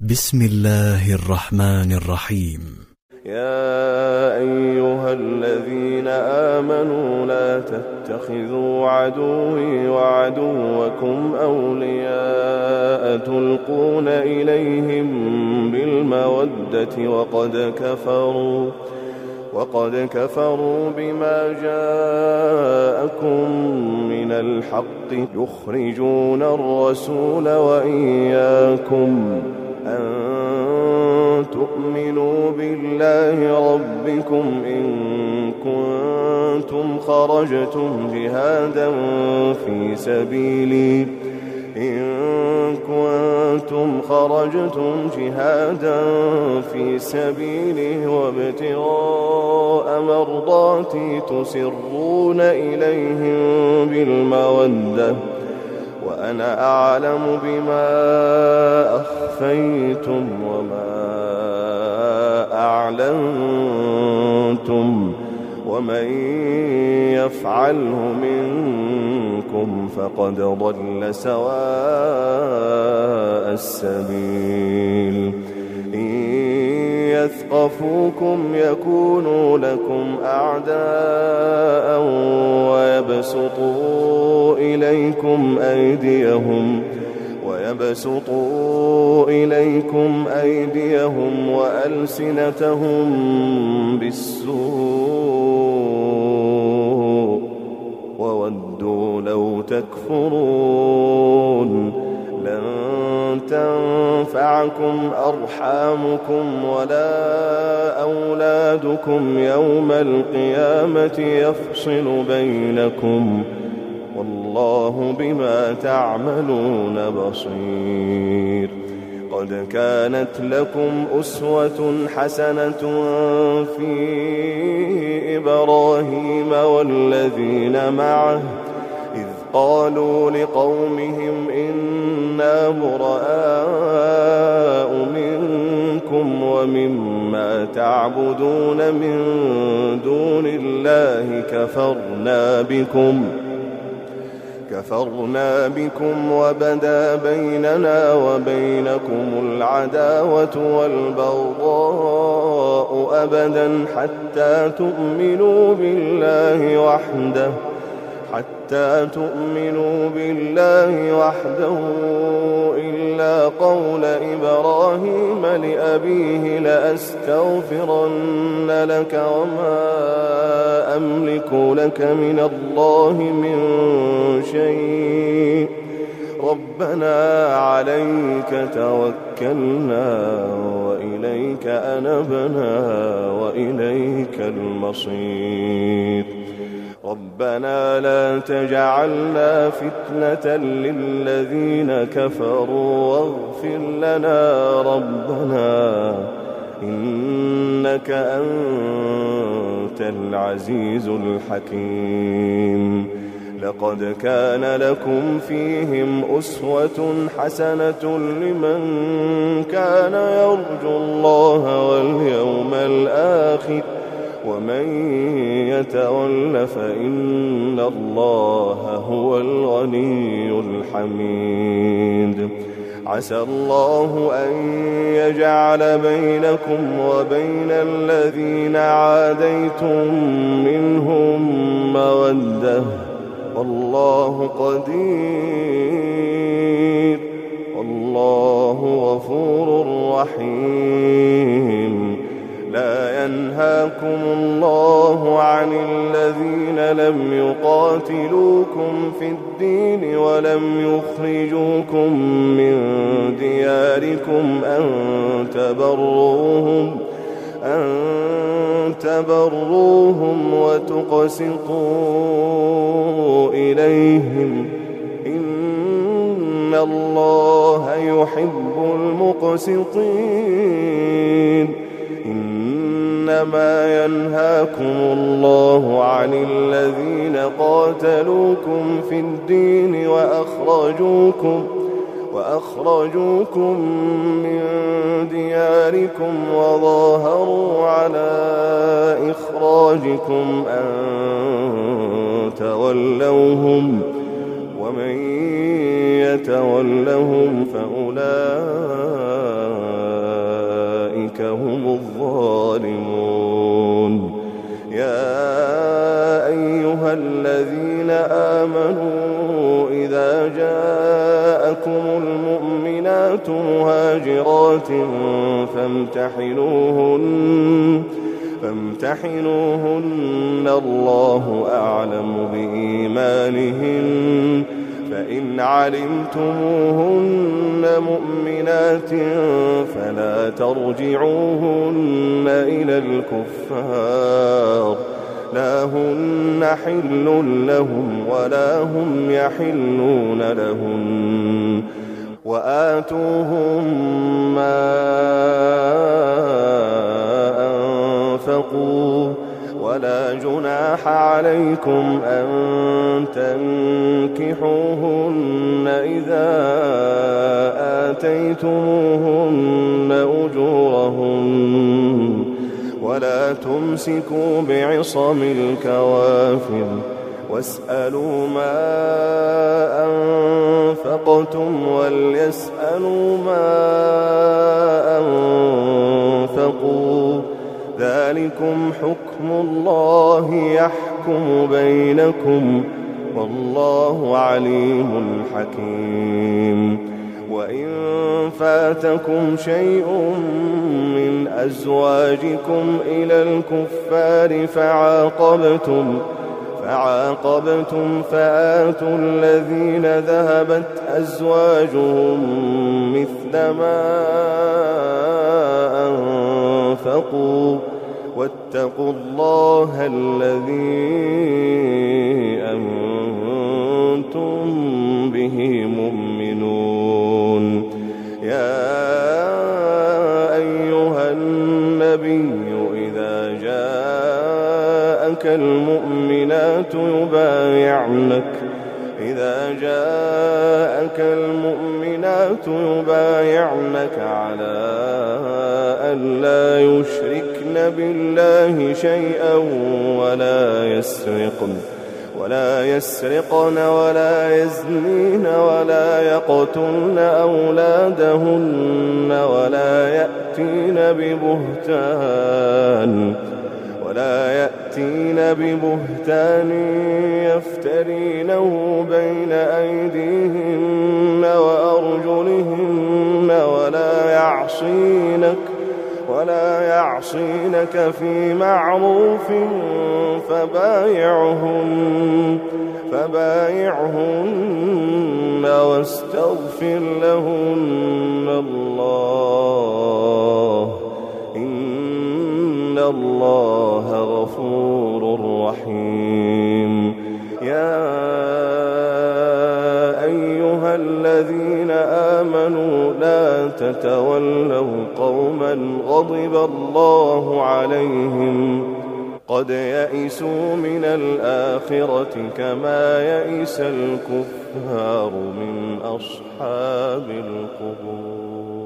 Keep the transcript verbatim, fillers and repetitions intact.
بسم الله الرحمن الرحيم. يا أيها الذين آمنوا لا تتخذوا عدوي وعدوكم أولياء تلقون إليهم بالمودة وقد كفروا وقد كفروا بما جاءكم من الحق يخرجون الرسول وإياكم أن تؤمنوا بالله ربكم إن كنتم خرجتم جهادا في سبيلي إن كنتم خرجتم جهادا في سبيلي وابتغاء مرضاتي تسرون إليهم بالمودة وأنا أعلم بما أخفيتم وما أعلنتم ومن يفعله منكم فقد ضل سواء السبيل. إن يثقفوكم يكونوا لكم أعداء ويبسطوا إليكم أيديهم ويبسطوا إليكم أيديهم وألسنتهم بالسوء وودوا لو تكفرون. لن تنفعكم أرحامكم ولا أولادكم يوم القيامة يفصل بينكم والله بما تعملون بصير. قد كانت لكم أسوة حسنة في إبراهيم والذين معه إذ قالوا لقومهم إنا براء منكم ومما تعبدون من دون الله كفرنا بكم كفرنا بكم وبدا بيننا وبينكم العداوة والبغضاء أبدا حتى تؤمنوا بالله وحده حتى تؤمنوا بالله وحده إلا قول إبراهيم لأبيه لأستغفرن لك وما أملك لك من الله من شيء ربنا عليك توكلنا وإليك أنبنا وإليك المصير. ربنا لا تجعلنا فتنة للذين كفروا واغفر لنا ربنا إنك أنت العزيز الحكيم. لقد كان لكم فيهم أسوة حسنة لمن كان يرجو الله واليوم الآخر ومن يتول فإن الله هو الغني الحميد. عسى الله أن يجعل بينكم وبين الذين عاديتم منهم مودة والله قدير والله غفور رحيم. لا ينهاكم الله عن الذين لم يقاتلوكم في الدين ولم يخرجوكم من دياركم أن تبروهم أن تبروهم وتقسطوا إليهم إن الله يحب المقسطين. إنما ينهاكم الله عن الذين قاتلوكم في الدين وأخرجوكم وأخرجوكم من دياركم وظاهروا على إخراجكم أن تولوهم ومن يتولهم فأولئك أولئك هم الظالمون. يا أيها الذين آمنوا إذا جاءكم المؤمنات مهاجرات فامتحنوهن فامتحنوهن الله أعلم بإيمانهن فإن علمتموهن مؤمنات فلا ترجعوهن إلى الكفار لا هن حل لهم ولا هم يحلون لهن وآتوهم ما أنفقوا ولا جناح عليكم أن تنكحوهن إذا آتيتموهن أجورهن ولا تمسكوا بعصم الكوافر واسألوا ما أنفقتم وليسألوا ما أنفقوا ذلكم حكم الله يحكم بينكم والله عليم حكيم. وإن فاتكم شيء من أزواجكم إلى الكفار فعاقبتم فعاقبتم فآتوا الذين ذهبت أزواجهم مثل ما أنفقوا واتقوا الله الذي أنتم به مؤمنون. يا أيها النبي إذا جاءك المؤمنات يبايعنك إذا جاءك المؤمنات يبايعنك على أن لا يشركن بالله شيئا ولا يسرقن ولا يسرقن ولا يزنين ولا يقتلن أولادهن ولا يأتين ببهتان ولا يأتين ببهتان يفترينه بين أيديهن وأرجلهن ولا يعصينك ولا يعصينك في معروف فبايعهن فبايعهن واستغفر لهن الله إن الله غفور رحيم. يا أيها الذين آمنوا لا تتولوا قوما غضب الله عليهم قد يئسوا من الآخرة كما يئس الكفار من أصحاب القبور.